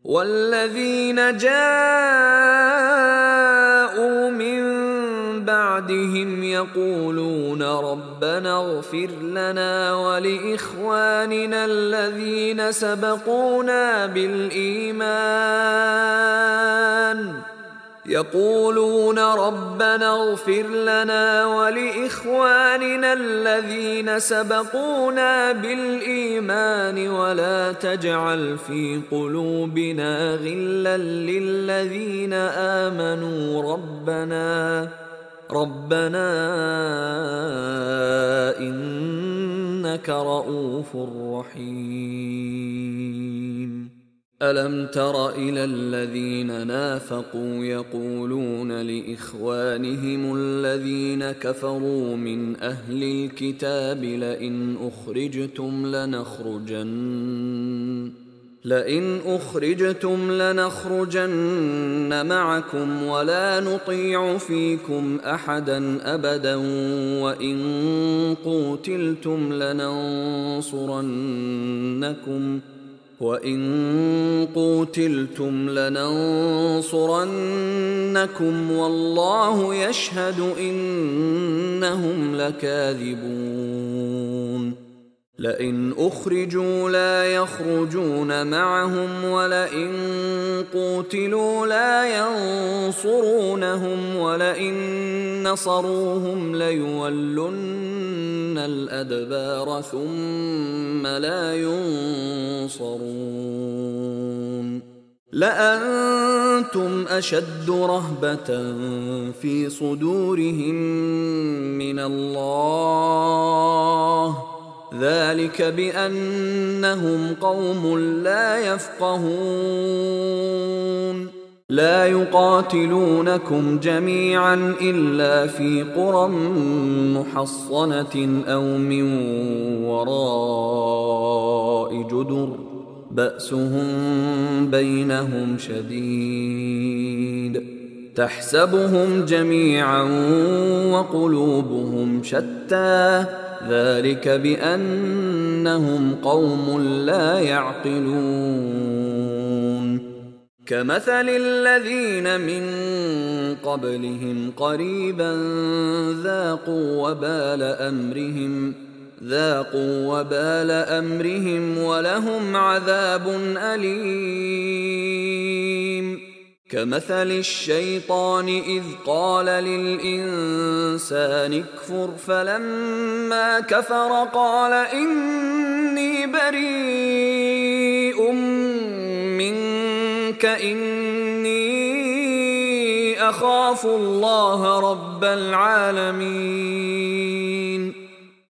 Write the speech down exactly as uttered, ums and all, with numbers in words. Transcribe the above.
والذين جاءوا من بعدهم يقولون ربنا اغفر لنا ولإخواننا الذين سبقونا بالإيمان يقولون ربنا اغفر لنا ولإخواننا الذين سبقونا بالإيمان ولا تجعل في قلوبنا غلا للذين آمنوا ربنا ربنا إنك رؤوف رحيم. ألم تر إلى الذين نافقوا يقولون لإخوانهم الذين كفروا من أهل الكتاب لئن أخرجتم لنخرجن لئن أخرجتم لنخرجن معكم ولا نطيع فيكم أحدا أبدا وإن قوتلتم لننصرنكم وَإِن قُوتِلْتُمْ لَنَنصُرَنَّكُمْ وَاللَّهُ يَشْهَدُ إِنَّهُمْ لَكَاذِبُونَ. لئن أخرجوا لا يخرجون معهم ولئن قوتلوا لا ينصرونهم ولئن نصروهم ليولن الأدبار ثم لا ينصرون. لأنتم أشد رهبة في صدورهم من الله ذلك بأنهم قوم لا يفقهون. لا يقاتلونكم جميعا إلا في قرى محصنة أو من وراء جدر بأسهم بينهم شديد تحسبهم جميعا وقلوبهم شتى ذلك بأنهم قوم لا يعقلون. كمثل الذين من قبلهم قريبا ذاقوا وبال أمرهم ذاقوا وبال أمرهم ولهم عذاب أليم. كمثل الشيطان إذ قال للإنسان اكفر فلما كفر قال إني بريء منك إني أخاف الله رب العالمين.